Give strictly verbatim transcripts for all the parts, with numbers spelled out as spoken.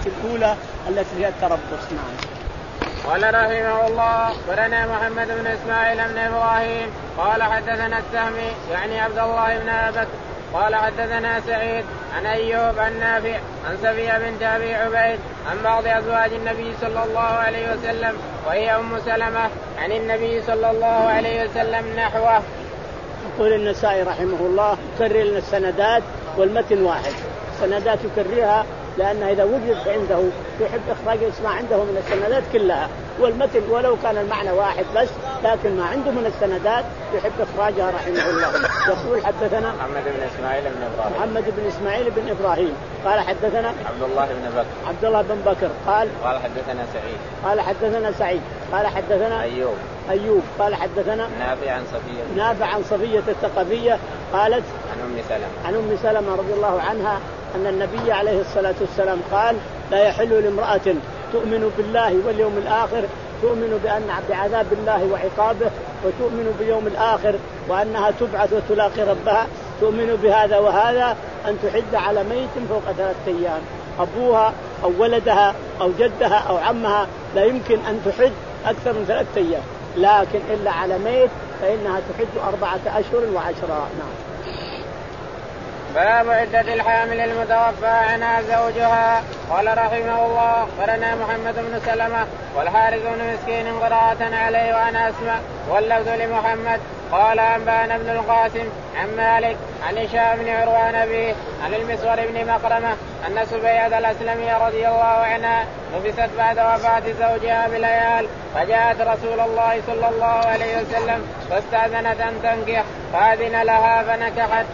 الأولى التي هي التربص. نعم. قال رحمه الله أخبرنا محمد بن إسماعيل بن إبراهيم قال حدثنا السهمي يعني عبد الله بن أبي قال حدثنا سعيد عن أيوب عن نافع عن سفية بنت أبي عبيد عن بعض أزواج النبي صلى الله عليه وسلم وهي أم سلمة عن النبي صلى الله عليه وسلم نحوه. يقول النسائي رحمه الله يكرر لنا السندات والمتن واحد. السندات يكررها لأنه إذا وجد عنده يحب إخراج اسمه عنده من السندات كلها، والمتن ولو كان المعنى واحد بس لكن ما عنده من السندات يحب إخراجها رحمه الله. يقول حدثنا محمد بن إسماعيل بن إبراهيم محمد بن إسماعيل بن إبراهيم قال حدثنا عبد الله بن بكر عبد الله بن بكر قال قال حدثنا سعيد قال حدثنا سعيد قال حدثنا أيوب أيوب قال حدثنا نافع عن صفية نافع عن صفية الثقفية قالت عن أم سلمة عن أم سلمة رضي الله عنها أن النبي عليه الصلاة والسلام قال لا يحل لامرأة تؤمن بالله واليوم الآخر تؤمن بأن بعذاب الله وعقابه وتؤمن باليوم الآخر وأنها تبعث وتلاقي ربها تؤمن بهذا وهذا أن تحد على ميت فوق ثلاثة أيام، أبوها أو ولدها أو جدها أو عمها لا يمكن أن تحد أكثر من ثلاثة أيام، لكن إلا على ميت فإنها تحد أربعة أشهر وعشرة. نعم. باب عدة الحامل المتوفى عنها زوجها. قال رحمه الله أخبرنا محمد بن سلمة والحارث بن مسكين قراءة عليه وأنا أسمع واللفظ لمحمد قال أنبأنا ابن القاسم عن مالك عن هشام بن عروان أبيه عن المسور بن مخرمة أن سبيعة الأسلمية رضي الله عنها نفست بعد وفاة زوجها بليال فجاءت رسول الله صلى الله عليه وسلم فاستأذنت أن تنكح فأذن لها فنكحت.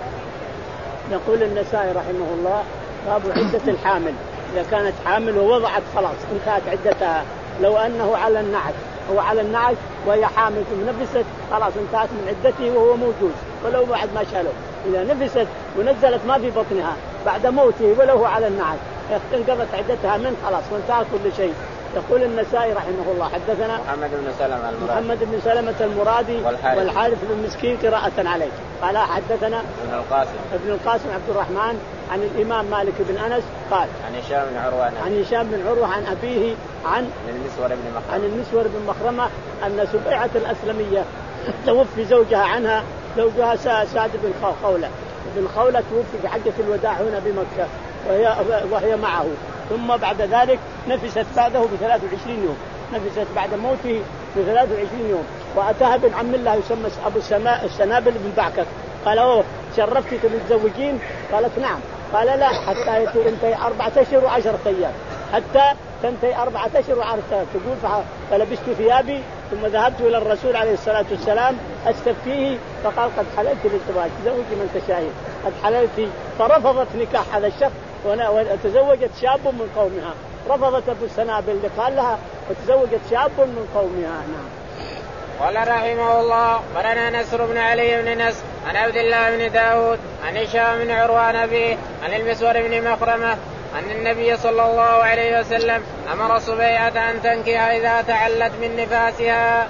يقول النسائي رحمه الله باب عدة الحامل إذا كانت حامل ووضعت خلاص انتهت عدتها، لو أنه على النعش هو على النعش وهي حامل ونفست خلاص انتهت من عدته وهو موجود ولو بعد ما شاله. إذا نفست ونزلت ما في بطنها بعد موته ولو هو على النعش انقضت عدتها من خلاص وانتهى كل شيء. يقول النسائي رحمه الله حدثنا محمد بن سلمة المرادي محمد بن سلمة المرادي والحارث, والحارث بن مسكين قراءة عليه قال حدثنا ابن القاسم ابن القاسم عبد الرحمن عن الإمام مالك بن أنس قال عن هشام بن عروة عن هشام بن عروة عن أبيه عن المسور بن مخرمة عن المسور بن مخرمة أن سبيعة الأسلمية توفي زوجها عنها زوجها سعد بن خولة بن خولة توفي في حجة الوداع هنا بمكة وهي وهي معه، ثم بعد ذلك نفست بعده بثلاث وعشرين يوم، نفست بعد موته بثلاث وعشرين يوم، وأتاها بن عم الله يسمى أبو السنابل بن بعكك قال أوه شرفتك بالزوجين؟ قالت نعم. قال لا حتى تنتهي أربعة أشهر وعشرة أيام، حتى تنتهي أربعة أشهر وعشرة أيام. تقول فلبست ثيابي ثم ذهبت إلى الرسول عليه الصلاة والسلام أستفتيه فقال قد حللت للزواج زوجي من تشاهد قد حللت، فرفضت نكاح هذا الشخص وتزوجت شاب من قومها، رفضت أبو السنابل اللي قال لها وتزوجت شاب من قومها. نعم. قال رحمه الله برنا نصر بن علي بن نصر عن عبد الله بن داود عن هشام بن عروان أبيه عن المسور بن مخرمة أن النبي صلى الله عليه وسلم أمر سبيعة أن تنكح إذا تعلت من نفاسها.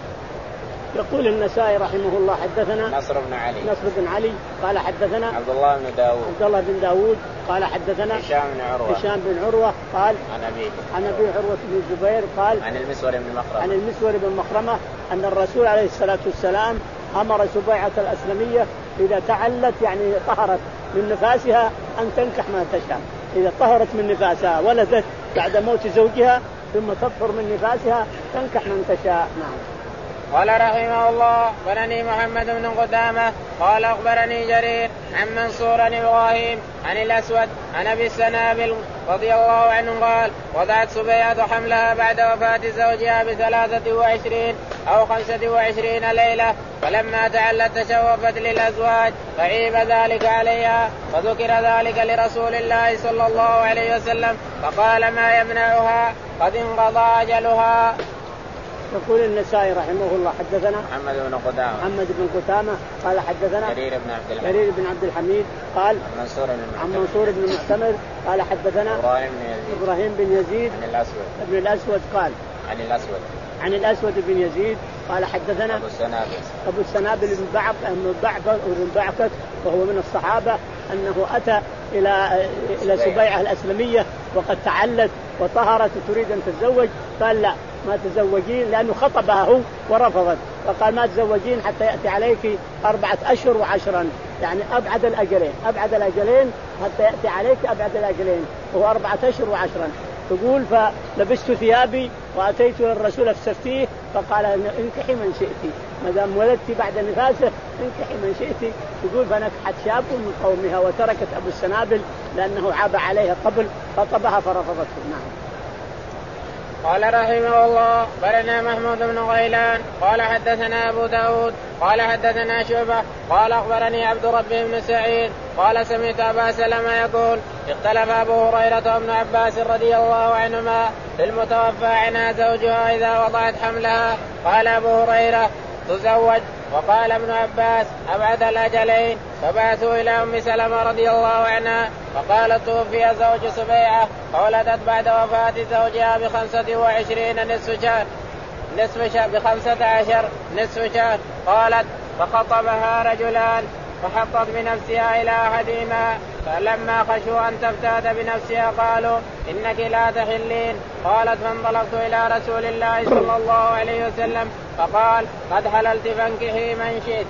يقول النسائي رحمه الله حدثنا نصر بن علي نصر بن علي قال حدثنا عبد الله بن داود عبد الله بن داود قال حدثنا هشام بن عروة هشام بن عروة قال عن أبيه عن أبي عروة بن الزبير قال عن المسور بن مخرمة عن المسور بن مخرمة أن الرسول عليه الصلاة والسلام أمر سبيعة الأسلمية إذا تعلت يعني طهرت من نفاسها أن تنكح ما تشاء، إذا طهرت من نفاسها ولدت بعد موت زوجها ثم تطهر من نفاسها تنكح من تشاء. نعم. قال رحمه الله أخبرني محمد بن قدامة قال أخبرني جرير عن منصور بن إبراهيم عن الأسود عن أبي السنابل رضي الله عنه قال وضعت سبيعة حملها بعد وفاة زوجها بثلاثة وعشرين أو خمسة وعشرين ليلة، فلما تعلت تشوفت للأزواج فعيب ذلك عليها، فذكر ذلك لرسول الله صلى الله عليه وسلم فقال ما يمنعها قد انقضى أجلها. يقول النسائي رحمه الله حدثنا محمد بن قدامة محمد بن قدامة قال حدثنا جرير بن عبد الحميد جرير بن عبد الحميد قال منصور عن منصور بن معتمر قال حدثنا إبراهيم بن يزيد إبراهيم بن يزيد عن الأسود ابن الأسود قال عن الأسود عن الأسود بن يزيد قال حدثنا أبو السنابل أبو السنابل بن بعب بن بعبر بن بعكك وهو من الصحابة أنه أتى إلى إلى سبيعة الأسلمية وقد تعلت وطهرت وتريد أن تتزوج، قال لا ما تزوجين، لأنه خطبها هو ورفضت، فقال ما تزوجين حتى يأتي عليك أربعة أشهر وعشرا، يعني أبعد الأجلين، أبعد الأجلين حتى يأتي عليك أبعد الأجلين وهو أربعة أشهر وعشرا. تقول فلبست ثيابي وأتيت الرسول فاستفتيه فقال انكحي من شئتي، ما دام ولدت بعد نفاسه انكحي من شئتي. تقول فنكحت شاب من قومها وتركت أبو السنابل لأنه عاب عليها قبل خطبها فرفضته. نعم. قال رحمه الله برنا محمود بن غيلان قال حدثنا أبو داود قال حدثنا شعبة قال أخبرني عبد ربه بن سعيد قال سمعت أبا سلمة يقول اختلف أبو هريرة وابن عباس رضي الله عنهما في المتوفى عنها زوجها إذا وضعت حملها. قال أبو هريرة تزوج، وقال ابن عباس أبعد الأجلين. فبعثوا إلى أم سلمة رضي الله عنها فقالت توفي زوج سبيعة فولدت بعد وفاة زوجها بخمسة وعشرين نصف شهر نصف شهر بخمسة عشر نصف شهر. قالت فخطبها رجلان فحطت بنفسها إلى أحدهما، فلما خشوا أن تفتات بنفسها قالوا إنك لا تحلين. قالت فانطلقت إلى رسول الله صلى الله عليه وسلم فقال قد حللت فانكحي من شئت.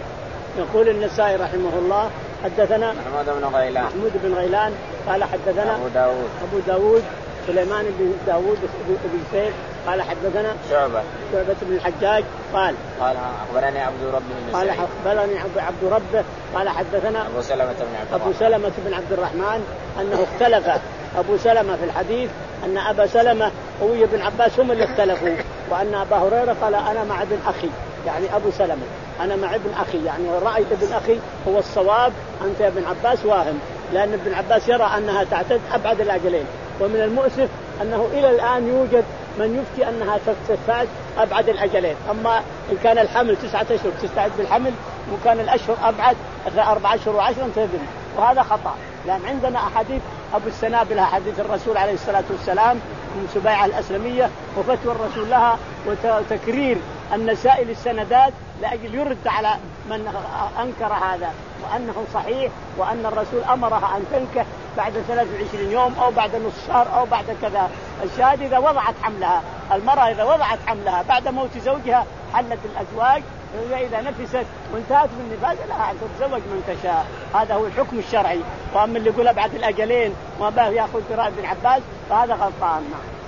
يقول النسائي رحمه الله حدثنا محمود بن غيلان محمود بن غيلان قال حدثنا أبو داود أبو داود سليمان بن داود بن سيف قال حدثنا شعبة شعبة بن الحجاج قال قال أخبرني عبد ربه بن قال أخبرني عبد ربه قال حدثنا أبو سلمة بن عبد أبو سلمة بن عبد الرحمن أنه اختلف أبو سلمة في الحديث أن أبا سلمة وابن بن عباس هم اللي اختلفوا، وأن أبا هريرة قال أنا مع ابن أخي، يعني أبو سلمة أنا مع ابن أخي، يعني رأيت ابن أخي هو الصواب، أنت يا ابن عباس واهم، لأن ابن عباس يرى أنها تعتد أبعد الأجلين. ومن المؤسف أنه إلى الآن يوجد من يفتي أنها تفتات أبعد الأجلين، أما إن كان الحمل تسعة أشهر تستعد بالحمل وكان الأشهر أبعد أربعة أشهر وعشرة تدري، وهذا خطأ، لأن عندنا أحاديث أبو السنابل حديث الرسول عليه الصلاة والسلام من سبيعة الأسلمية وفتوى الرسول لها وتكرير النسائل السندات لأجل يرد على من أنكر هذا وأنه صحيح، وأن الرسول أمرها أن تنكح بعد ثلاث وعشرين يوم أو بعد نصف شهر أو بعد كذا. الشاهد إذا وضعت حملها، المرأة إذا وضعت حملها بعد موت زوجها حلت الأزواج، وإذا نفست وانتهت من النفاس لها أن تتزوج من تشاء. هذا هو الحكم الشرعي. وأما اللي يقول أبعد الأجلين ما باه يأخذ برأي ابن عباس فهذا غلطان.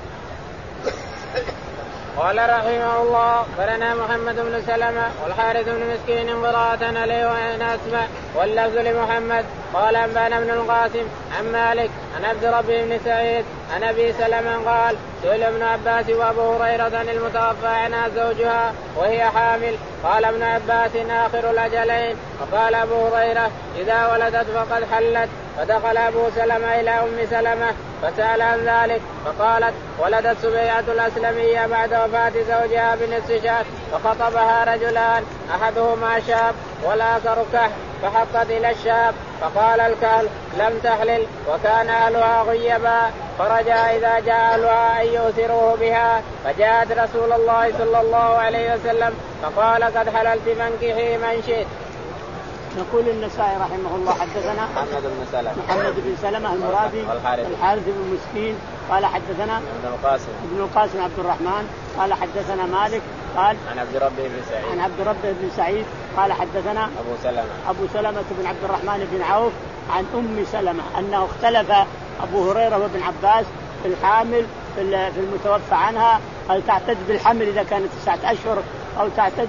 قال رحمه الله برنا محمد بن سلمة والحارث بن مسكين قراءة عليه وأنا أسمع واللفظ لمحمد قال أنبانا بن القاسم عن مالك عن عبد ربه بن سعيد عن أبي سلمة قال سئل ابن عباس وأبو هريرة عن المتوفى عنها زوجها وهي حامل، قال ابن عباس آخر الأجلين، وقال أبو هريرة إذا ولدت فقد حلت. فدخل أبو سلمة إلى أم سلمة فسأل عن ذلك فقالت ولدت سبيعة الأسلمية بعد وفاة زوجها بنصف شهر، فخطبها رجلان أحدهما شاب والآخر كهل، فحطت إلى الشاب فقال الكهل لم تحلل وكان أهلها غيبا، فرجع إذا جاء أهلها أن يؤثروه بها، فجاءت رسول الله صلى الله عليه وسلم فقال قد حللت فانكحي من شئت. نقول النسائي رحمه الله حدثنا محمد بن سلمة محمد بن سلمة المرادي الحارث بن مسكين قال حدثنا ابن القاسم ابن القاسم عبد الرحمن قال حدثنا مالك قال عن عبد ربه بن سعيد عن عبد ربه بن سعيد قال حدثنا أبو سلمة أبو سلمة بن عبد الرحمن بن عوف عن أم سلمة أنه اختلف أبو هريرة وابن عباس في الحامل في المتوفى عنها، هل تعتد بالحمل إذا كانت تسعة أشهر أو تعتد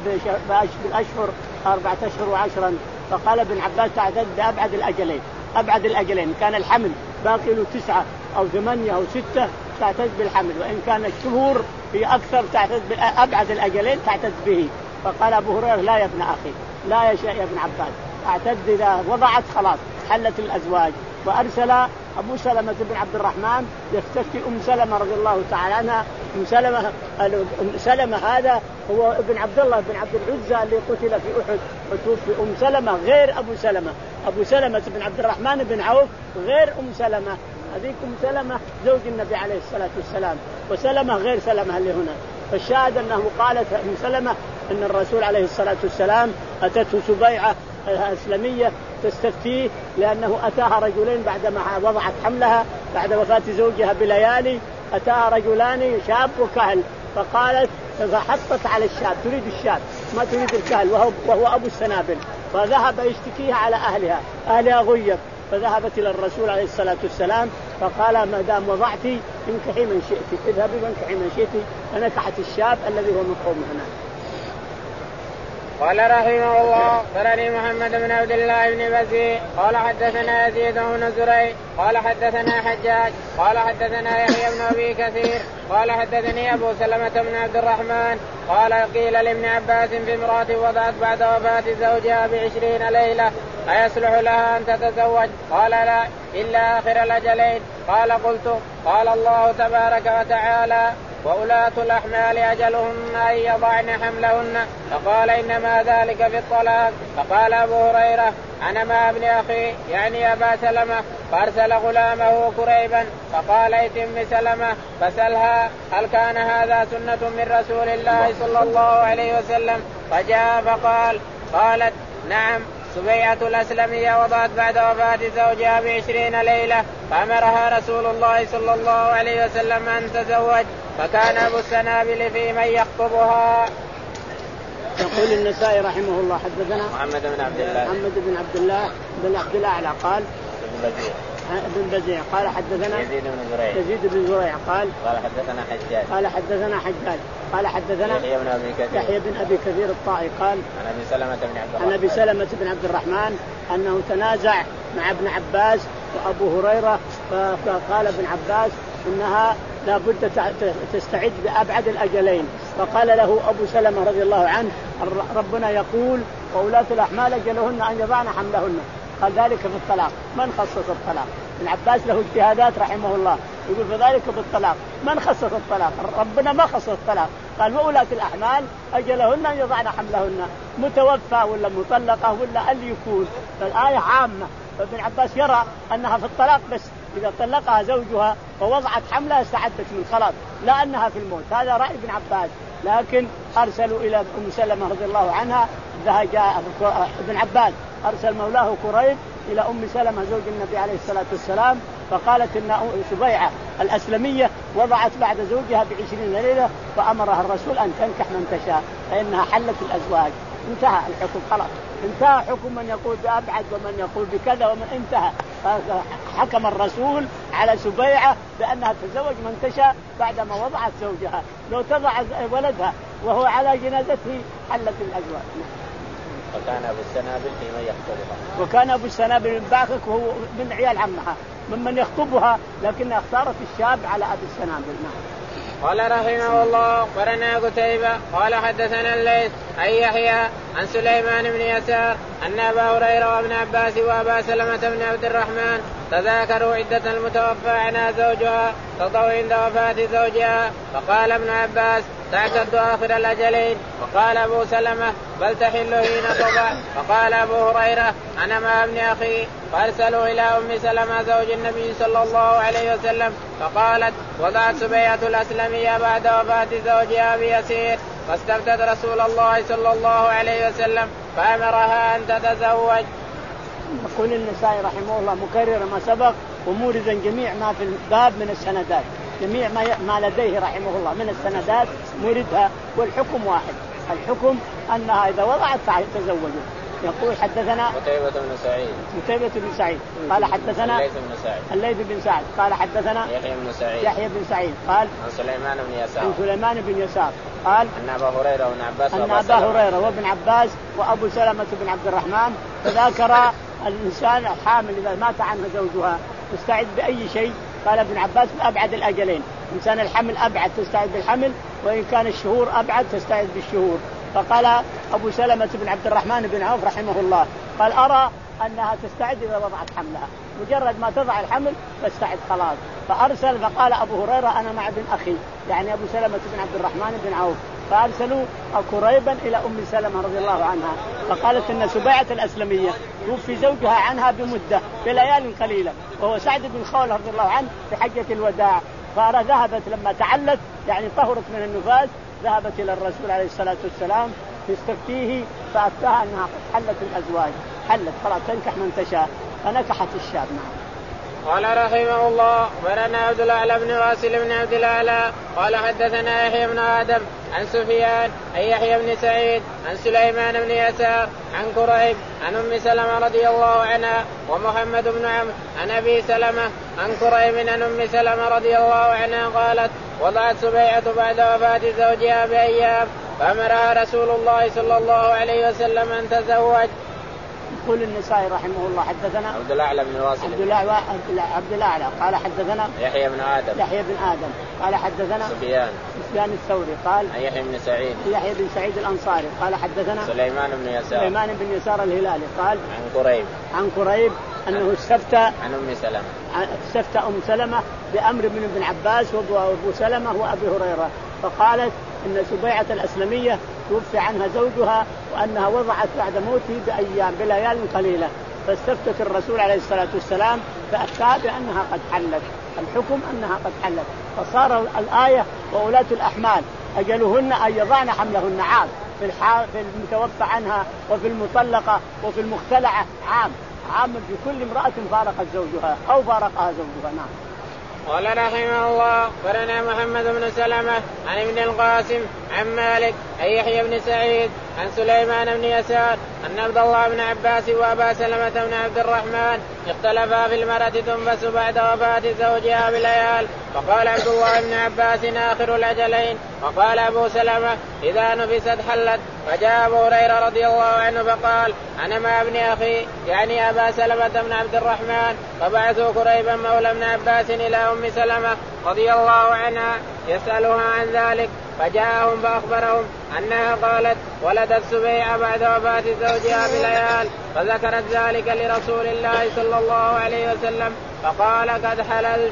بالأشهر أربعة أشهر وعشرا. فقال ابن عباس تعتد بأبعد الأجلين، أبعد الأجلين كان الحمل باقي له تسعة أو ثمانية أو ستة تعتد بالحمل، وإن كان الشهور هي أكثر تعتد بأبعد الأجلين تعتد به. فقال أبو هريرة لا يا ابن أخي لا يا يا ابن عباس، تعتد إذا وضعت خلاص حلت الأزواج. وأرسل أبو سلمة بن عبد الرحمن يستفتي أم سلمة رضي الله تعالى عنها. أم سلمة أم سلمة هذا هو ابن عبد الله بن عبد العزى اللي قتل في أحد وتوفي. أم سلمة غير أبو سلمة، أبو سلمة بن عبد الرحمن بن عوف غير أم سلمة، هذيك أم سلمة زوج النبي عليه الصلاة والسلام، وسلمة غير سلمة اللي هنا. فالشاهد أنه قالت أم سلمة أن الرسول عليه الصلاة والسلام أتته سبيعة الأسلمية تستفتيه لأنه أتاها رجلين بعدما وضعت حملها بعد وفاة زوجها بليالي، أتاها رجلان شاب وكهل، فقالت فحطت على الشاب تريد الشاب ما تريد الكهل وهو, وهو أبو السنابل، فذهب يشتكيها على أهلها، أهلها غيب، فذهبت إلى الرسول عليه الصلاة والسلام فقال ما دام وضعتي انكحي من شئت، اذهبي وانكحي من شئت، فنكحت الشاب الذي هو من قوم هناك. قال رحمه الله أخبرني محمد بن عبد الله بن بزيع قال حدثنا يزيد بن زريع قال حدثنا حجاج قال حدثنا يحيى بن أبي كثير قال حدثني أبو سلمة بن عبد الرحمن قال قيل لابن عباس بامرأة وضعت بعد وفاة زوجها بعشرين ليلة أيصلح لها أن تتزوج؟ قال لا إلا آخر الأجلين. قال قلت قال الله تبارك وتعالى وأولاة الأحمال أجلهن أن يضعن حملهن، فقال إنما ذلك في الطلاق. فقال أبو هريرة أنا مع ابن أخي يعني أبا سلمة فأرسل غلامه قريبا فقال ائت أم سلمة فسلها هل كان هذا سنة من رسول الله صلى الله عليه وسلم؟ فجاء فقال قالت نعم سبيعة الأسلمية وضعت بعد وفاة زوجها بعشرين ليلة فأمرها رسول الله صلى الله عليه وسلم أن تزوج، فكان أبو السنابل في من يخطبها. يقول النسائي رحمه الله حدثنا محمد بن عبد الله محمد بن عبد الله بن عبد الأعلى قال ابن بزيع قال حدثنا يزيد بن زريع يزيد بن زريع قال قال حدثنا حجاج قال حدثنا حجاج قال حدثنا يحيى بن أبي كثير يحيى بن أبي كثير الطائي قال عن أبي سلمة بن عبد الرحمن عن أبي سلمة بن عبد الرحمن أنه تنازع مع ابن عباس وأبو هريرة، فقال ابن عباس إنها لا بد تستعد بأبعد الأجلين، فقال له أبو سلمة رضي الله عنه ربنا يقول وأولاة الأحمال أجلهن أن يضعن حملهن، قال ذلك في الطلاق، من خصص الطلاق؟ ابن عباس له اجتهادات رحمه الله يقول فذلك بالطلاق، من خصص الطلاق؟ ربنا ما خصص الطلاق، قال وأولاة الأحمال أجلهن أن يضعن حملهن، متوفى ولا مطلقة ولا اللي يكون، فالآية عامة. فابن عباس يرى أنها في الطلاق بس، إذا طلقها زوجها ووضعت حملها استعدت من خلاص، لا أنها في الموت، هذا رأي ابن عباس. لكن أرسلوا إلى أم سلمة رضي الله عنها، جاء ابن عباس أرسل مولاه قريب إلى أم سلمة زوج النبي عليه الصلاة والسلام، فقالت إن سبيعة الأسلمية وضعت بعد زوجها بعشرين ليلة فأمرها الرسول أن تنكح من تشاء فإنها حلت الأزواج. انتهى الحكم خلاص، انتهى حكم من يقول بأبعد ومن يقول بكذا ومن انتهى. حكم الرسول على سبيعة بأنها تزوج من تشاء بعدما وضعت زوجها، لو تضع ولدها وهو على جنازته حلت الأزواج. وكان أبو السنابل في من يخطبها وكان أبو السنابل من باخك وهو من عيال عمها ممن يخطبها، لكن اختارت الشاب على أبو السنابل. قال رحمه الله أخبرنا قتيبة قال حدثنا الليث عن يحيى عن سليمان بن يسار أن أبا هريرة وابن عباس وأبا سلمة بن عبد الرحمن تذاكروا عدة المتوفى عنها زوجها تضوا عند وفاة زوجها، فقال ابن عباس تعتد آخر الأجلين، وقال أبو سلمة بل تحل حين تضع، فقال أبو هريرة أنا مع ابن أخي، فأرسلوا إلى أم سلمة زوج النبي صلى الله عليه وسلم فقالت وضعت سبيعة الأسلمية بعد وفاة زوجها بيسير، فاستفتت رسول الله صلى الله عليه وسلم فأمرها أن تتزوج. يقول النسائي رحمه الله مكرر ما سبق وموردا جميع ما في الباب من السندات، جميع ما لديه رحمه الله من السندات موردها، والحكم واحد، الحكم أنها إذا وضعت تزوجت. يقول حدثنا قتيبة بن سعيد قتيبة بن سعيد قال حدثنا الليث بن سعيد الليث بن سعد قال حدثنا يحيى بن سعيد يحيى بن سعيد قال عن سليمان بن يسار عن سليمان بن يسار قال أن أبا هريرة وابن عباس أن أبا هريرة وابن عباس وأبو سلمة بن عبد الرحمن تذاكر الإنسان الحامل إذا مات عنها زوجها تستعد بأي شيء، قال ابن عباس بأبعد الأجلين، إنسان الحمل أبعد تستعد بالحمل، وإن كان الشهور أبعد تستعد بالشهور. فقال أبو سلمة بن عبد الرحمن بن عوف رحمه الله قال أرى أنها تستعد إذا وضعت حملها، مجرد ما تضع الحمل تستعد خلاص. فأرسل فقال أبو هريرة أنا مع ابن أخي يعني أبو سلمة بن عبد الرحمن بن عوف، فأرسلوا قريبا إلى أم سلمة رضي الله عنها، فقالت إن سبيعة الأسلمية توفي زوجها عنها بمدة بليال قليلة وهو سعد بن خولة رضي الله عنه في حجة الوداع، فذهبت لما تعلت يعني طهرت من النفاس ذهبت إلى الرسول عليه الصلاة والسلام تستفتيه فأفتاها أنها قد حلت الأزواج. حلت خلاص تنكح من تشاء، فنكحت الشاب. نعم. قال رحمه الله أخبرنا عبد الأعلى بن واصل بن عبد الأعلى قال حدثنا يحيى بن آدم عن سفيان عن يحيى بن سعيد عن سليمان بن يسار عن كريب عن أم سلمة رضي الله عنها ومحمد بن عمرو عن أبي سلمة عن كريب عن أم سلمة رضي الله عنها قالت وضعت سبيعة بعد وفاة زوجها بأيام فأمرها رسول الله صلى الله عليه وسلم أن تزوج. يقول النسائي رحمه الله حدثنا عبد الأعلى بن واصل عبد الأعلى عبد الأعلى قال حدثنا يحيى بن آدم يحيى بن آدم قال حدثنا سفيان سفيان الثوري قال يحيى بن سعيد يحيى بن سعيد الأنصاري قال حدثنا سليمان بن يسار سليمان بن يسار الهلالي قال عن كريب عن كريب أنه استفتى عن أم سلمة استفتى أم سلمة بأمر من ابن عباس وأبو سلمة وأبي هريرة، فقالت إن سبيعة الأسلمية توفي عنها زوجها وأنها وضعت بعد موته بأيام بليال قليلة، فاستفتت الرسول عليه الصلاة والسلام فأفتى بأنها قد حلت، الحكم أنها قد حلت، فصار الآية وأولاة الأحمال أجلهن أن يضعن حملهن عام في الحال في المتوفى عنها وفي المطلقة وفي المختلعة عام عام في كل امرأة فارقت زوجها أو فارقها زوجها. نعم. قال رحمه الله أخبرنا محمد بن سلمة عن ابن القاسم عن مالك عن يحيى بن سعيد عن سليمان بن يسار أن عبد الله بن عباس وأبا سلمة بن عبد الرحمن اختلفا في المرأة تنفس بعد وفاة زوجها بليال، فقال عبد الله بن عباس آخر الأجلين، وقال أبو سلمة إذا نفست حلت. فجاء أبو هريرة رضي الله عنه فقال أنا مع ابن أخي يعني أبا سلمة بن عبد الرحمن، فبعثوا كريبا مولى ابن عباس إلى أم سلمة رضي الله عنها يسألها عن ذلك، فجاءهم فأخبرهم أنها قالت ولدت سبيعة بعد وفاة زوجها بليال، فذكرت ذلك لرسول الله صلى الله عليه وسلم فقال قد حللت.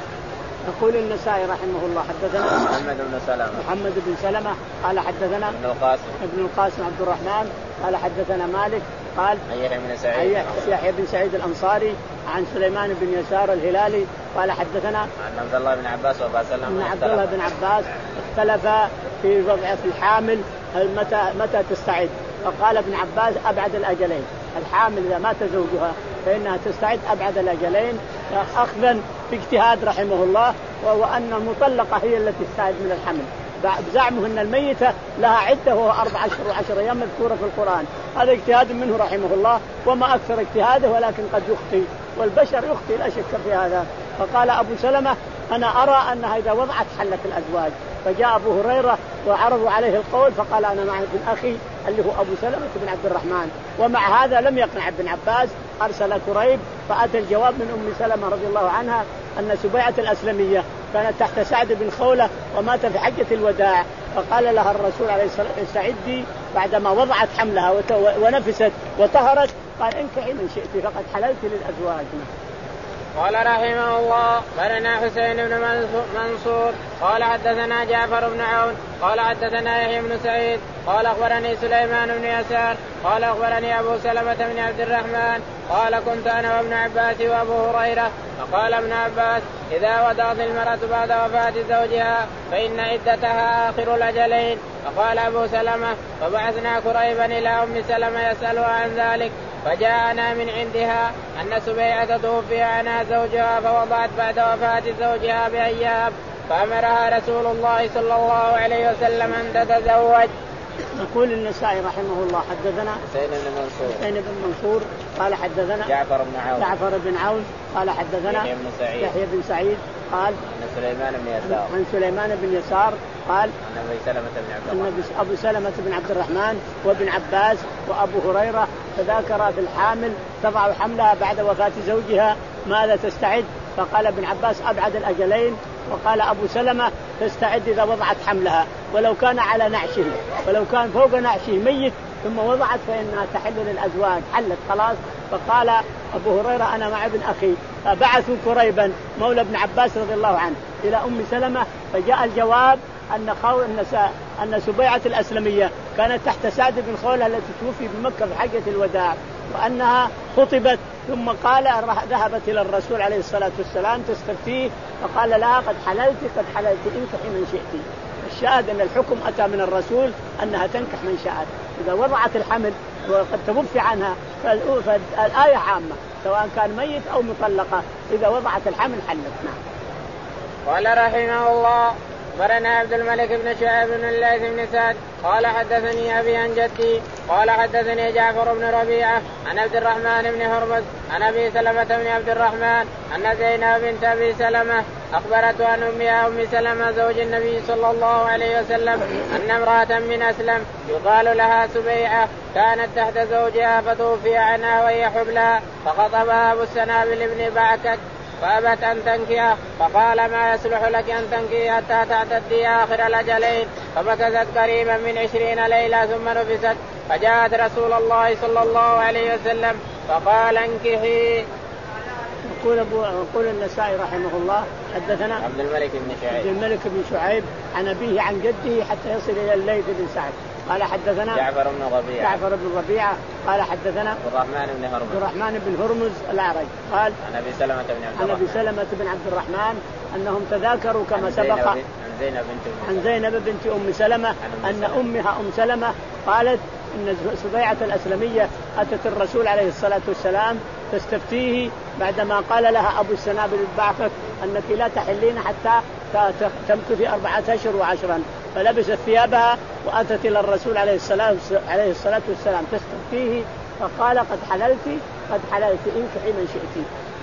يقول النسائي رحمه الله حدثنا محمد بن سلمة محمد بن سلمة قال حدثنا ابن القاسم ابن القاسم عبد الرحمن قال حدثنا مالك قال يحيى بن سعيد يحيى بن سعيد الأنصاري عن سليمان بن يسار الهلالي قال حدثنا عن عبد الله بن عباس وأبا سلمة عن عبد الله بن عباس اختلفا في وضع في الحامل متى متى تستعد، فقال ابن عباس أبعد الأجلين، الحامل إذا مات زوجها فإنها تستعد أبعد الأجلين أخذا باجتهاد رحمه الله، وأن المطلقة هي التي تستعد من الحمل، بزعمه أن الميتة لها عدة وهو أربع أشهر وعشر أيام مذكورة في القرآن، هذا اجتهاد منه رحمه الله وما أكثر اجتهاده، ولكن قد يخطئ والبشر يخطئ لا شك في هذا. فقال أبو سلمة أنا أرى أنها إذا وضعت حلت الأزواج، فجاء أبو هريرة وعرضوا عليه القول فقال أنا مع ابن أخي اللي هو أبو سلمة بن عبد الرحمن، ومع هذا لم يقنع ابن عباس، أرسل كريب فأتى الجواب من أم سلمة رضي الله عنها أن سبيعة الأسلمية كانت تحت سعد بن خولة ومات في حجة الوداع، فقال لها الرسول عليه الصلاة والسلام استعدي بعدما وضعت حملها ونفست وطهرت، قال انكحي من شئت فقد حللت للأزواج. قال رحمه الله أخبرنا حسين بن منصور قال حدثنا جعفر بن عون قال حدثنا يحيى بن سعيد قال أخبرني سليمان بن يسار قال أخبرني أبو سلمة بن عبد الرحمن قال كنت أنا وابن عباس وأبو هريرة، فقال ابن عباس إذا وضعت المرأة بعد وفاة زوجها فإن عدتها آخر الأجلين. فقال أبو سلمة فبعثنا كريبا إلى أم سلمة يسألها عن ذلك، فجاءنا من عندها أن سبيعة توفي عنها زوجها فوضعت بعد وفاة زوجها بأيام، فأمرها رسول الله صلى الله عليه وسلم أن تتزوج. يقول النسائي رحمه الله حدثنا حسين بن منصور حسين بن منصور قال حدثنا جعفر بن عون جعفر بن عون قال حدثنا يحيى بن سعيد يحيى بن سعيد قال عن سليمان بن يسار عن سليمان بن يسار قال عن أبي سلمة بن عبد الرحمن أبو سلمة بن عبد الرحمن وابن عباس وأبو هريرة تذاكر في الحامل تضع حملها بعد وفاة زوجها ماذا تستعد، فقال ابن عباس أبعد الأجلين، وقال أبو سلمة تستعد إذا وضعت حملها ولو كان على نعشه، ولو كان فوق نعشه ميت ثم وضعت فإنها تحل للأزواج حلت خلاص. فقال أبو هريرة أنا مع ابن أخي، فبعثوا كريبا مولى ابن عباس رضي الله عنه إلى أم سلمة، فجاء الجواب أن خو النساء أن سبيعة الأسلمية كانت تحت سعد بن خولة التي توفي بمكة في حجة الوداع، وأنها خطبت ثم قال ذهبت إلى الرسول عليه الصلاة والسلام تستفتيه، فقال لها قد حللت قد حللت انكحي من شئتي. الشاهد أن الحكم أتى من الرسول أنها تنكح من شاءت، إذا وضعت الحمل وقد توفي عنها، فالآية عامة سواء كان ميت أو مطلقة إذا وضعت الحمل حلت. نعم. قال رحمه الله أخبرنا عبد الملك بن شعيب بن الليث بن سعد قال حدثني أبي عن جدي قال حدثني جعفر بن ربيعة عن عبد الرحمن بن هرمز عن أبي سلمة بن عبد الرحمن أن زينب بنت أبي سلمة أخبرت عن أمها أم سلمة زوج النبي صلى الله عليه وسلم أن امرأة من أسلم يقال لها سبيعة كانت تحت زوجها فتوفي عنها وهي حبلى فخطبها أبو السنابل بن بعكك فأبت أن تنكيه فقال ما يصلح لك أن تنكيه حتى تعتدي آخر الأجلين فمكثت قريبا من عشرين ليلة ثم نفست فجاءت رسول الله صلى الله عليه وسلم فقال انكحي. يقول أبو يقول النسائي رحمه الله حدثنا عبد الملك بن شعيب عبد الملك بن شعيب عن أبيه عن جده حتى يصل إلى الليث بن سعد قال حدثنا جعفر بن ربيعة جعفر بن ربيعة قال حدثنا عبد الرحمن بن هرمز عبد الرحمن بن هرمز الأعرج قال عن أبي سلمة بن عبد الرحمن عن أبي سلمة بن عبد الرحمن أنهم تذاكروا كما سبق عن زينب بنت عن زينب بنت أم سلمة أن أمها أم سلمة قالت إن سبيعة الأسلمية أتت الرسول عليه الصلاة والسلام تستفتيه بعدما قال لها أبو السنابل البعثك أنك لا تحلين حتى تمكثي أربعة أشهر وعشرا، فلبست ثيابها وأتت إلى الرسول عليه الصلاة عليه الصلاة والسلام تستفتيه فقال قد حللت قد حللت انكحي من شئتي.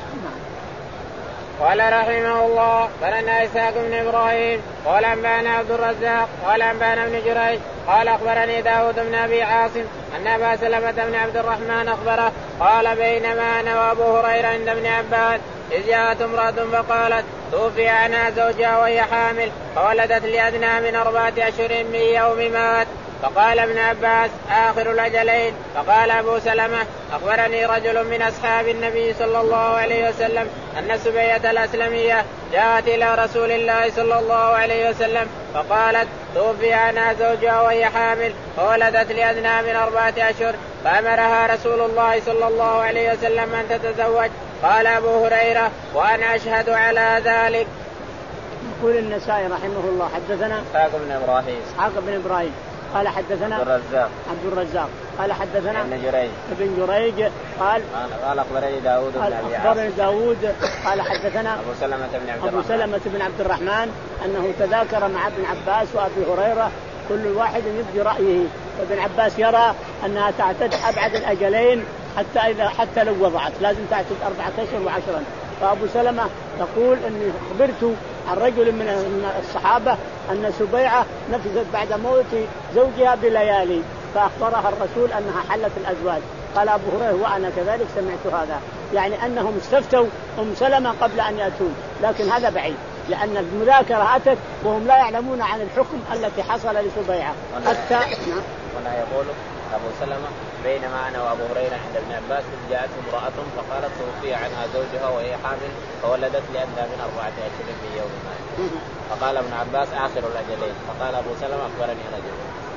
قال رحمه الله فلنا إسحاق بن إبراهيم قال أنبانا عبد الرزاق قال أنبانا بن جريج قال أخبرني داود بن أبي عاصم أن أبا سلمة بن عبد الرحمن أخبره قال بينما أنا وأبو هريرة عند ابن عباس إذ جاءت امرأة فقالت توفي عنها زوجها وهي حامل فولدت لأدنى من أربعة أشهر من يوم مات. فقال ابن عباس آخر الأجلين. فقال أبو سلمة أخبرني رجل من أصحاب النبي صلى الله عليه وسلم أن سبيعة الأسلمية جاءت إلى رسول الله صلى الله عليه وسلم فقالت توفي عنها زوجها وهي حامل فولدت لأدنى من أربعة أشهر فأمرها رسول الله صلى الله عليه وسلم أن تتزوج. قال أبو هريرة وأنا أشهد على ذلك. يقول النسائي رحمه الله حدثنا إسحاق بن إبراهيم إسحاق بن إبراهيم قال حدثنا عبد الرزاق عبد الرزاق قال حدثنا ابن جريج ابن جريج قال قال أخبرني داود بن أبي عاصم أخبرني داود قال حدثنا أبو سلمة بن عبد أبو الرحمن سلمة بن عبد الرحمن أنه تذاكر مع ابن عباس وأبي هريرة كل واحد يبدي رأيه، وابن عباس يرى أنها تعتد أبعد الأجلين حتى إذا حتى لو وضعت لازم تعتد أربعة أشهر وعشرا. فأبو سلمة يقول أني خبرت عن رجل من الصحابة أن سبيعة نفذت بعد موت زوجها بليالي فأخبرها الرسول أنها حلت الأزواج. قال أبو هريرة وأنا كذلك سمعت هذا، يعني أنهم استفتوا أم سلمة قبل أن يأتون، لكن هذا بعيد لأن المذاكرة أتت وهم لا يعلمون عن الحكم التي حصل لسبيعة حتى نعم. ولا يقول أبو سلمة بينما أنا وأبو هريرة عند ابن عباس جاءت امرأة فقالت توفي عنها زوجها وهي حامل فولدت لأدنى من أربعة أشهر في يوم ما. فقال ابن عباس آخر الأجلين. فقال أبو سلمة أخبرني رجل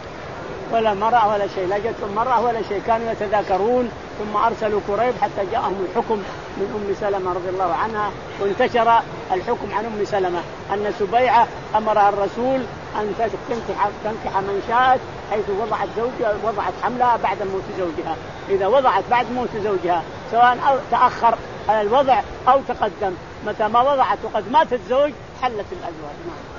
ولا مرأة ولا شيء، لا جتهم مرأة ولا شيء، كانوا يتذاكرون ثم أرسلوا كريب حتى جاءهم الحكم من أم سلمة رضي الله عنها وانتشر الحكم عن أم سلمة أن سبيعة أمرها الرسول أن تنكح تنكح من شاءت حيث وضعت زوجها وضعت حملها بعد موت زوجها. إذا وضعت بعد موت زوجها سواء أو تأخر على الوضع أو تقدم متى ما وضعت وقد مات الزوج حلت الأزواج.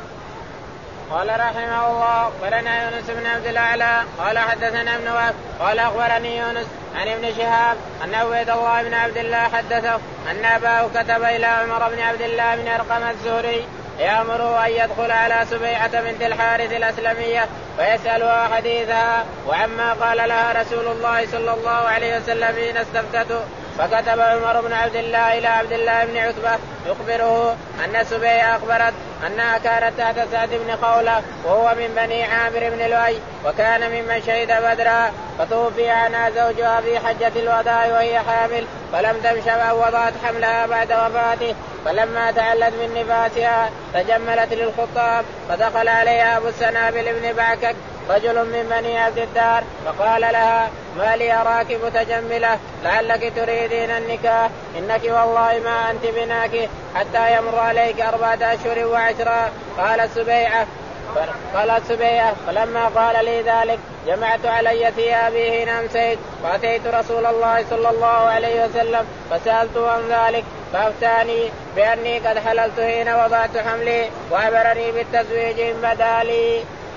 قال رحمه الله ولنا يونس بن عبد الأعلى قال حدثنا ابن وهب قال أخبرني يونس عن ابن شهاب أن عبيد الله بن عبد الله حدثه أن أباه كتب إلى عمر بن عبد الله بن أرقم الزهري يأمره أن يدخل على سبيعة بنت الحارث الأسلمية ويسألها حديثها وعما قال لها رسول الله صلى الله عليه وسلم حين استفتته. فكتب عمر بن عبد الله إلى عبد الله بن عتبة يخبره أن سبيعة أخبرت أنها كانت تحت سعد بن خولة وهو من بني عامر بن لؤي وكان ممن شهد بدرا فتوفي عنها زوجها في حجة الوداع وهي حامل فلم تمشى أو وضعت حملها بعد وفاته. فلما تعلت من نفاسها تجملت للخطاب فدخل عليها أبو السنابل بن بعكك رجل من بني عبد الدار فقال لها ما لي أراك متجملة لعلك تريدين النكاح إنك والله ما أنت بناك حتى يمر عليك أربعة أشهر وعشرة. قال سبيعة قالت سبيعة فلما قال لي ذلك جمعت علي ثيابي حين أمسيت فأتيت رسول الله صلى الله عليه وسلم فسألته عن ذلك فأفتاني بأني قد حللت حين وضعت حملي وأخبرني بالتزويج إن بدا لي.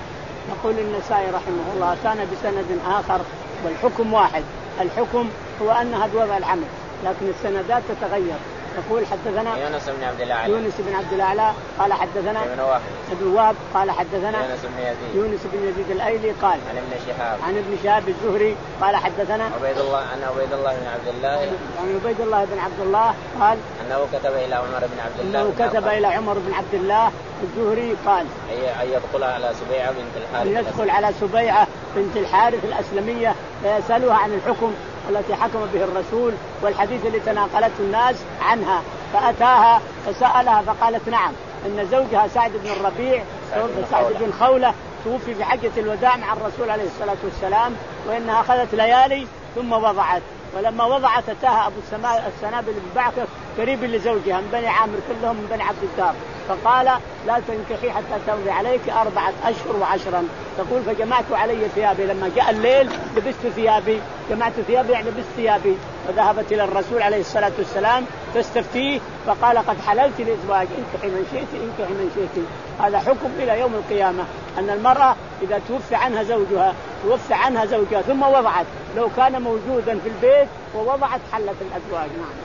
يقول النسائي رحمه الله كان بسند آخر والحكم واحد. الحكم هو أنها بوضع الحمل لكن السندات تتغير. يقول حدثنا يونس بن عبد الأعلى يونس بن عبد الأعلى قال حدثنا ابن وهب ابن وهب قال حدثنا يونس بن يزيد يونس بن يزيد الأيلي قال عن ابن شهاب عن ابن شهاب الزهري قال حدثنا عبيد الله عن عبيد الله بن عبد الله عن عبيد الله بن عبد الله قال أنه كتب إلى عمر بن عبد الله أنه كتب إلى عمر بن عبد الله الزهري قال أن يدخل على سبيعة بنت الحارث أن يدخل على سبيعة بنت الحارث الأسلمية فيسألها عن الحكم التي حكم به الرسول والحديث اللي تناقلته الناس عنها. فأتاها فسألها فقالت نعم أن زوجها سعد بن الربيع سعد بن خولة توفي في حجة الوداع مع الرسول عليه الصلاة والسلام وإنها أخذت ليالي ثم وضعت. ولما وضعت أتاها أبو السنابل بن بعكر قريب لزوجها من بني عامر كلهم من بني عبد الدار فقال لا تنكحي حتى تمضي عليك أربعة أشهر وعشرا. تقول فجمعت علي ثيابي لما جاء الليل لبست ثيابي جمعت ثيابي يعني لبست ثيابي فذهبت إلى الرسول عليه الصلاة والسلام تستفتيه فقال قد حللت الإزواج انكحي من شئت انكحي من شئت. هذا حكم إلى يوم القيامة أن المرأة إذا توفي عنها زوجها توفي عنها زوجها ثم وضعت لو كان موجودا في البيت ووضعت حلت الأزواج. نعم.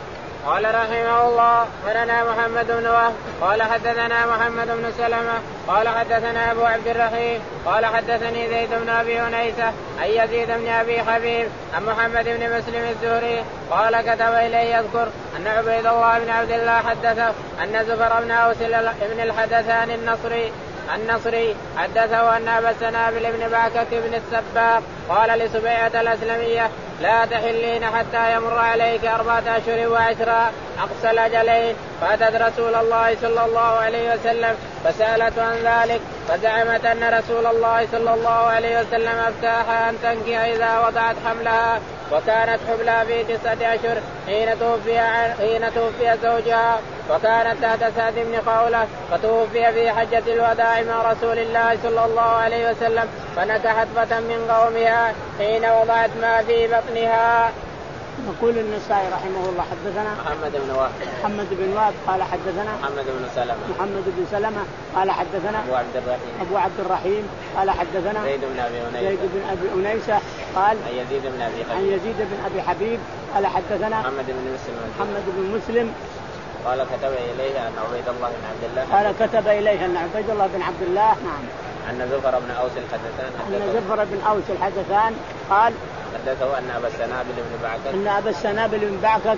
قال رحمه الله أخبرنا محمد بن وهب قال حدثنا محمد بن سلمة قال حدثنا أبو عبد الرحيم قال حدثني زيد بن أبي أنيسة عن يزيد بن أبي حبيب عن محمد بن مسلم الزهري قال كتب إليه يذكر أن عبيد الله بن عبد الله حدثه أن زفر بن أوس بن الحدثان النصري النصري حدثه أن أبا السنابل بن بعكك بن السباق قال لسبيعة الأسلمية لا تحلين حتى يمر عليك أربعة أشهر وعشرة أقصى الأجلين. فأتت رسول الله صلى الله عليه وسلم فسألت عن ذلك فزعمت أن رسول الله صلى الله عليه وسلم أفتاها أن تنكح إذا وضعت حملها وكانت حبلى في تسعة أشهر حين توفي حين توفي زوجها وكانت تحت سعد بن خولة فتوفي في حجة الوداع مع رسول الله صلى الله عليه وسلم فنكحت فتى من قومها حين وضعت ما في بطنها. يقول النسائي رحمه الله حدثنا محمد بن وهب محمد بن وهب قال حدثنا محمد بن سلمة محمد بن سلمة قال حدثنا أبو عبد الرحيم أبو عبد الرحيم قال حدثنا زيد بن أبي أنيسة زيد بن أبي أنيسة قال عن يزيد بن أبي حبيب عن يزيد بن أبي حبيب قال حدثنا محمد بن مسلم محمد بن مسلم قال كتب إليه أن عبيد الله بن عبد الله قال كتب إليه أن عبيد الله بن عبد الله نعم أن زفر بن أوس الحدثان أن زفر بن أوس الحدثان قال حدثه أن أبا السنابل بن بعكك أن أبا السنابل بن بعكك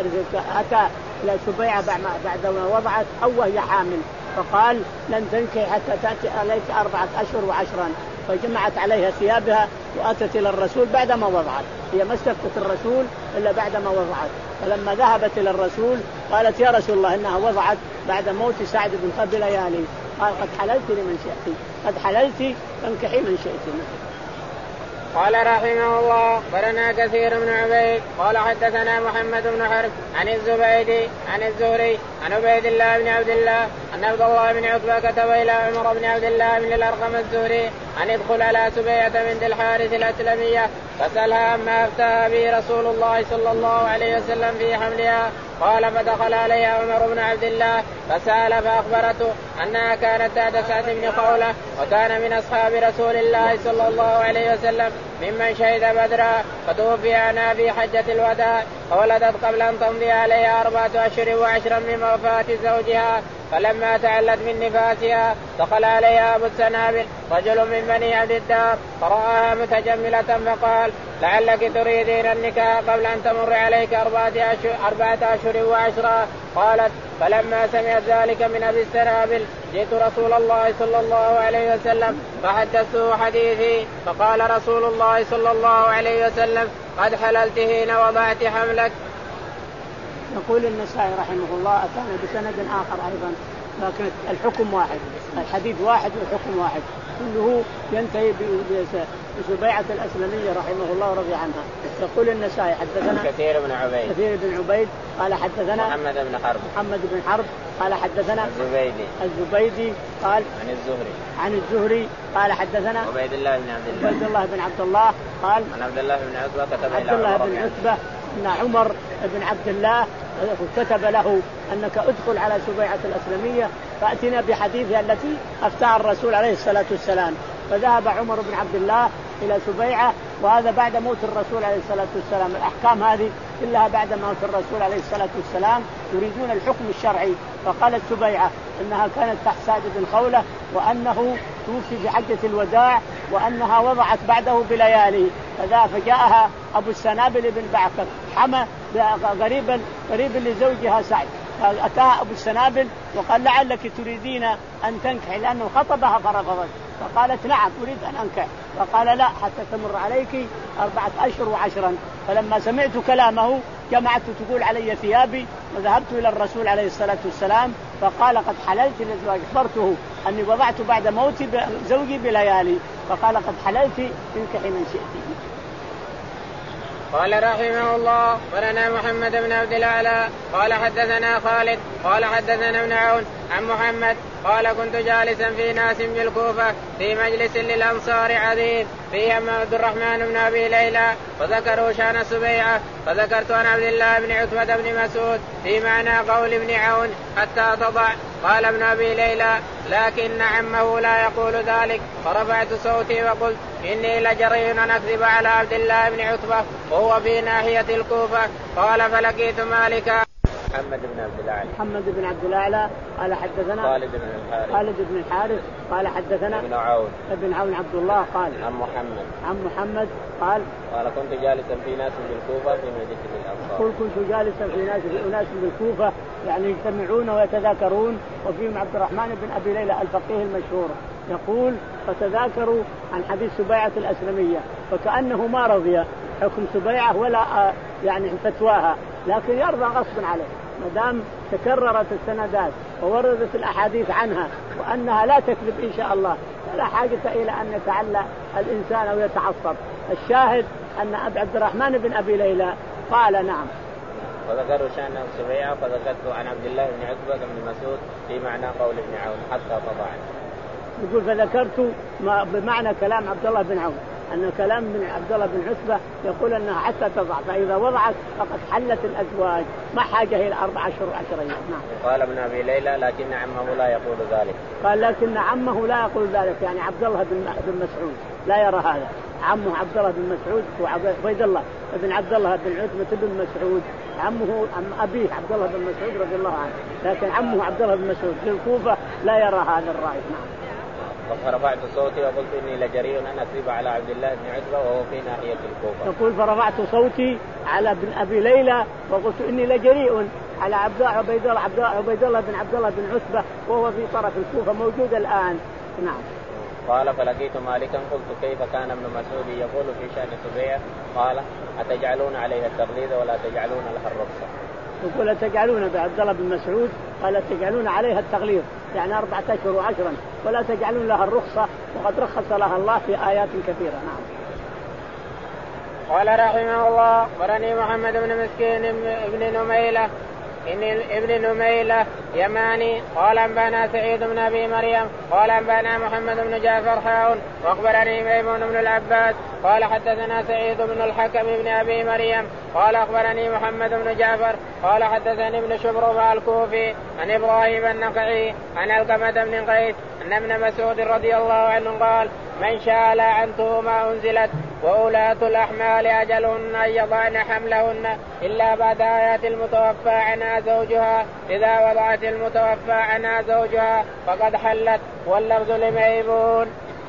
أتى إلى سبيعة بعد ما وضعت أو وهي حامل فقال لن تنكحي حتى تأتي عليك أربعة أشهر وعشرا فجمعت عليها ثيابها وأتت إلى الرسول بعدما وضعت. هي ما استفتت الرسول إلا بعدما وضعت. فلما ذهبت إلى الرسول قالت يا رسول الله إنها وضعت بعد موت سعد بن خولة بليالي قال قد حللت لمن شئت قد حللت فانكحي من شئت. قال رحمه الله أخبرنا كثير بن عبيد قال حدثنا محمد بن حرب عن الزبيدي عن الزهري عن عبيد الله بن عبد الله أن عبد الله بن عتبة كتب إلى عمر بن عبد الله بن الأرقم الزهري أن يدخل على سبيعة بنت الحارث الأسلمية فسألها عما أفتى به رسول الله صلى الله عليه وسلم في حملها. قال فدخل عليها عمر بن عبد الله فسأل فأخبرته أنها كانت تحت سعد بن خولة وكان من أصحاب رسول الله صلى الله عليه وسلم ممن شهد بدرا فتوفي عنها في حجة الوداع فولدت قبل أن تمضي عليها أربعة أشهر وعشرا من وفاة زوجها. فلما تعلت من نفاسها دخل عليها أبو السنابل رجل من بني عبد الدار فرآها متجملة فقال لعلك تريدين النكاح قبل أن تمر عليك أربعة أشهر, أربعة أشهر وعشرة. قالت فلما سمعت ذلك من أبي السنابل جئت رسول الله صلى الله عليه وسلم فحدثته حديثي فقال رسول الله صلى الله عليه وسلم قد حللت حين وضعت حملك. يقول النسائي رحمه الله أتانا بسند آخر أيضا لكن الحكم واحد. الحديث واحد والحكم واحد، كله ينتهي بسبيعة الأسلمية رحمه الله ورضي عنها. يقول النسائي حدثنا كثير بن عبيد كثير بن عبيد قال حدثنا محمد بن حرب محمد بن حرب قال حدثنا الزبيدي الزبيدي قال عن الزهري عن الزهري قال حدثنا عبيد الله بن عبد الله عبد الله بن عبد الله قال عن عبد الله بن عتبة كتب عبد الله بن عتبة أن عمر بن عبد الله كتب له أنك ادخل على سبيعة الأسلمية فأتنا بحديثها التي أفتاها الرسول عليه الصلاة والسلام. فذهب عمر بن عبد الله إلى سبيعة، وهذا بعد موت الرسول عليه الصلاة والسلام. الأحكام هذه كلها بعد موت الرسول عليه الصلاة والسلام، يريدون الحكم الشرعي. فقالت سبيعة إنها كانت تحت سعد بن خولة، وأنه توفي في حجة الوداع، وأنها وضعت بعده بليالي. فذا فجاءها أبو السنابل بن بعكر حمى قريبا قريبا لزوجها سعد، فأتاها أبو السنابل وقال لعلك تريدين أن تنكحي، لأنه خطبها فرفضت. فقالت نعم أريد أن أنكح. فقال لا حتى تمر عليك أربعة أشهر وعشرا. فلما سمعت كلامه جمعت تقول علي ثيابي وذهبت إلى الرسول عليه الصلاة والسلام، فقال قد حللت للزواج. أخبرته أني وضعت بعد موت زوجي بليالي، فقال قد حللت انكحي من شئت. قال رحمه الله ولنا محمد بن عبد الأعلى قال حدثنا خالد قال حدثنا ابن عون عن محمد قال كنت جالسا في ناس بالكوفة في مجلس للأنصار عظيم فيه عبد الرحمن بن أبي ليلى فذكروا شأن سبيعة، فذكرت عن عبد الله بن عتبة بن مسعود في معنى قول ابن عون حتى تضع. قال ابن أبي ليلى لكن عمه لا يقول ذلك، فرفعت صوتي وقلت إني لجري أن أكذب على عبد الله بن عتبة وهو في ناحية الكوفة. قال فلقيت مالكا. محمد بن عبد الأعلى محمد بن عبد الأعلى قال حدثنا خالد بن الحارث خالد بن الحارث قال حدثنا ابن عون ابن عون عبد الله قال عن محمد عن محمد قال قال كنت جالسا في ناس بالكوفة في مجلس الأنصار. قل كنت جالسا في ناس في ناس بالكوفة يعني يجتمعون ويتذاكرون، وفيهم عبد الرحمن بن أبي ليلى الفقيه المشهور. يقول فتذاكروا عن حديث سبيعة الأسلمية، فكأنه ما رضي حكم سبيعة ولا يعني فتواها، لكن يرضى غصبا عليه ما دام تكررت السندات ووردت الأحاديث عنها وأنها لا تكذب إن شاء الله، فلا حاجة إلى أن يتعلى الإنسان أو يتعصب. الشاهد أن عبد الرحمن بن أبي ليلى قال نعم. وذكروا شأن سبيعة فذكرت عن عبد الله بن عتبة بن مسعود في معنى قول ابن عون حتى تضع. يقول فذكرت بمعنى كلام عبد الله بن عون أن كلام من عبد الله بن عتبة يقول أنها حتى تضع، فإذا وضعت فقد حلت الأزواج ما حاجة إلى أربع أشهر وعشرين. نعم. قال ابن أبي ليلى لكن عمه لا يقول ذلك. قال لكن عمه لا يقول ذلك، يعني عبد الله بن مسعود لا يرى هذا. عمه عبد الله بن مسعود وعبيد الله بن عبد الله بن عتبة بن مسعود، عمه عم أبيه عبد الله بن مسعود رضي الله عنه، لكن عمه عبد الله بن مسعود في الكوفة لا يرى هذا الرأي. نعم. فرفعت صوتي وقلت إني لجريء أن أكذب على عبد الله بن عتبة وهو في ناحية الكوفة. يقول فرفعت صوتي على ابن أبي ليلى وقلت إني لجريء على عبد عبيد الله عبد عبيد الله بن عبد الله بن عتبة وهو في طرف الكوفة موجود الآن. نعم. قال فلقيت مالكا قلت كيف كان ابن مسعود يقول في شأن سبيعة؟ قال أتجعلون عليها التغليظ ولا تجعلون لها الرخصة. يقول تجعلون بعبد الله بن مسعود قال تجعلون عليها التغليظ يعني أربعة أشهر وعشرا ولا تجعلون لها الرخصة، وقد رخص لها الله في آيات كثيرة. نعم. قال رحمه الله قرني محمد بن مسكين ابن نميلة ابن نميلة يماني قال أنبانا سعيد بن أبي مريم قال أنبانا محمد بن جعفر حاون وأخبرني ميمون بن العباس قال حدثنا سعيد بن الحكم بن أبي مريم قال أخبرني محمد بن جعفر قال حدثني ابن شبربة الكوفي عن إبراهيم النخعي عن علقمة بن قيس أن ابن مسعود رضي الله عنه قال من شاء لعنته ما أنزلت وأولاة الأحمال أجلهن أن يضعن حملهن إلا بعد آيات المتوفى عنها زوجها، إذا وضعت المتوفى عنها زوجها فقد حلت. واللفظ لميمون.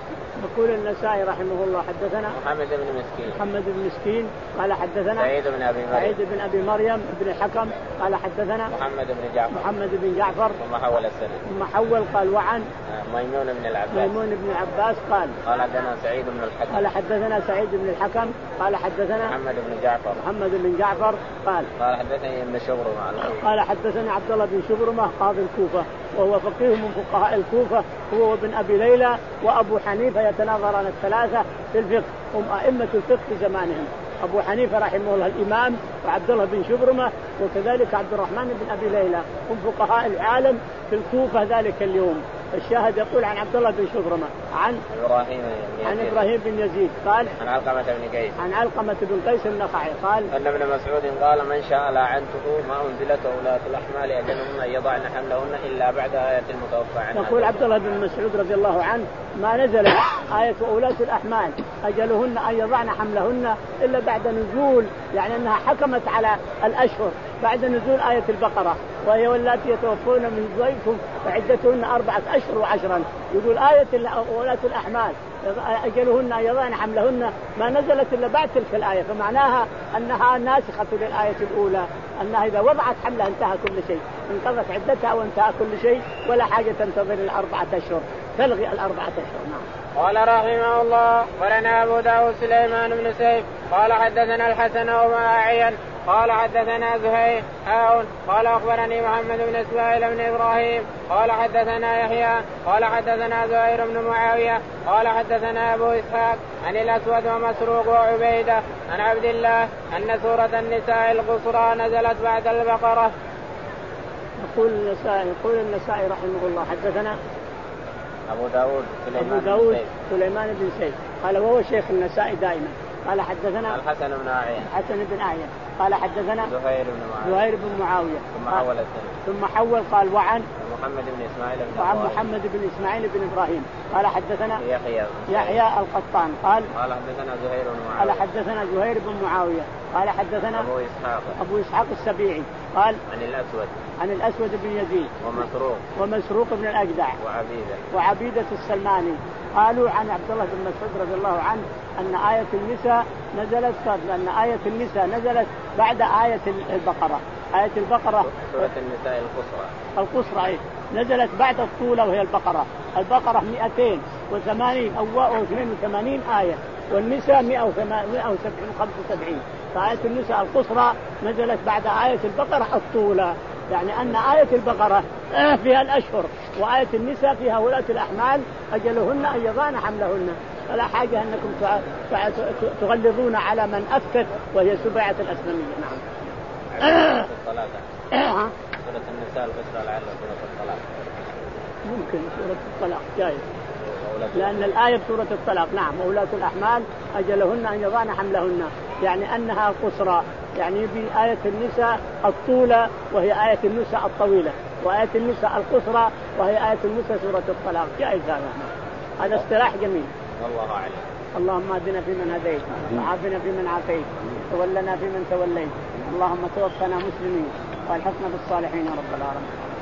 يقول النسائي رحمه الله حدثنا محمد بن مسكين محمد بن مسكين قال حدثنا سعيد بن أبي مريم سعيد بن أبي مريم بن الحكم قال حدثنا محمد بن جعفر محمد بن جعفر ثم حول السند ثم حول قال وعن ميمون بن العباس ميمون بن العباس قال قال حدثنا سعيد بن الحكم قال حدثنا سعيد بن الحكم قال حدثنا محمد بن جعفر محمد بن جعفر قال قال حدثني ابن شبرمة قال حدثنا عبد الله بن شبرمة قاضي الكوفة وهو فقيه من فقهاء الكوفة هو وابن أبي ليلى وأبو حنيفة يتناظران الثلاثة في الفقه هم أئمة الفقه في زمانهم أبو حنيفة رحمه الله الإمام وعبد الله بن شبرمة وكذلك عبد الرحمن بن أبي ليلى هم فقهاء العالم في الكوفة ذلك اليوم. الشاهد يقول عن عبد الله بن شبرمة عن إبراهيم عن إبراهيم بن يزيد قال عن علقمة بن قيس عن علقمة بن قيس النخعي قال أن ابن مسعود قال من شاء لعنته ما أنزلت ولاة الأحمال أجلهن أن يضعن حملهن إلا بعد آية المتوفى عنها. يقول عبد الله بن مسعود رضي الله عنه ما نزل آية ولاة الأحمال أجلهن أن يضعن حملهن إلا بعد نزول يعني أنها حكمت على الأشهر بعد نزول آية البقرة وهي واللاتي يتوفون من ضيفكم فعدتهن أربعة أشهر وعشرا. يقول آية ولاة الأحمال أجلهن أن يضعن حملهن ما نزلت إلا بعد تلك الآية فمعناها أنها ناسخة للآية الأولى أنها إذا وضعت حملها انتهى كل شيء انقضت عدتها وانتهى كل شيء ولا حاجة تنتظر الأربعة أشهر تلغي الأربعة أشهر. نعم. قال رحمه الله قرنا أبو داود سليمان بن سيف قال حدثنا الحسن وما أعين قال حدثنا زهير حاون قال أخبرني محمد بن إسماعيل بن إبراهيم قال حدثنا يحيى قال حدثنا زهير بن معاوية قال حدثنا أبو إسحاق عن الأسود ومسروق وعبيدة عن عبد الله أن سورة النساء القصرى نزلت بعد البقرة. يقول النسائي يقول النسائي رحمه الله حدثنا أبو داود سليمان, أبو داود سليمان بن سيف قال وهو شيخ النسائي دائما قال حدثنا الحسن بن أعين الحسن بن أعين قال حدثنا زهير بن معاوية زهير بن معاوية ثم حول السند ثم حول قال وعن محمد بن إسماعيل بن وعن محمد بن إسماعيل بن إبراهيم قال حدثنا يحيى يحيى القطان قال قال حدثنا زهير بن معاوية قال حدثنا زهير بن معاوية قال حدثنا أبو إسحاق أبو إسحاق السبيعي قال عن الأسود عن الأسود بن يزيد ومسروق ومسروق بن الأجدع وعبيدة وعبيدة السلماني قالوا عن عبد الله بن مسعود رضي الله عنه أن آية النساء نزلت أن آية النساء نزلت بعد آية البقرة. آية البقرة سورة النساء القصرى القصرى إيه؟ نزلت بعد الطولة وهي البقرة. البقرة مئتين وثمانين أو اثنين وثمانين آية والنساء مئة وسبعين خمسة وسبعين فآية النساء القصرى نزلت بعد آية البقرة الطولة يعني أن آية البقرة فيها الأشهر وآية النساء فيها ولاة الأحمال أجلهن أن يضعن حملهن فلا حاجة أنكم تغلظون على من أفتت وهي سبيعة الأسلمية. نعم. الصلاة سورة النساء القصرى لعل سورة الطلاق ممكن سورة الطلاق جائز لأن الآية بسورة الطلاق. نعم. وولاة الأحمال أجلهن أن يضعن حملهن يعني أنها قصرى يعني بآية النساء الطولة وهي آية النساء الطويلة وآية النساء القصرى وهي آية النساء سورة الطلاق جائز هذا. هذا اصطلاح جميل. والله أعلم. اللهم اهدنا فيمن هديت وعافنا فيمن عافيت تولنا فيمن توليت اللهم توفنا مسلمين والحقنا بالصالحين يا رب العالمين.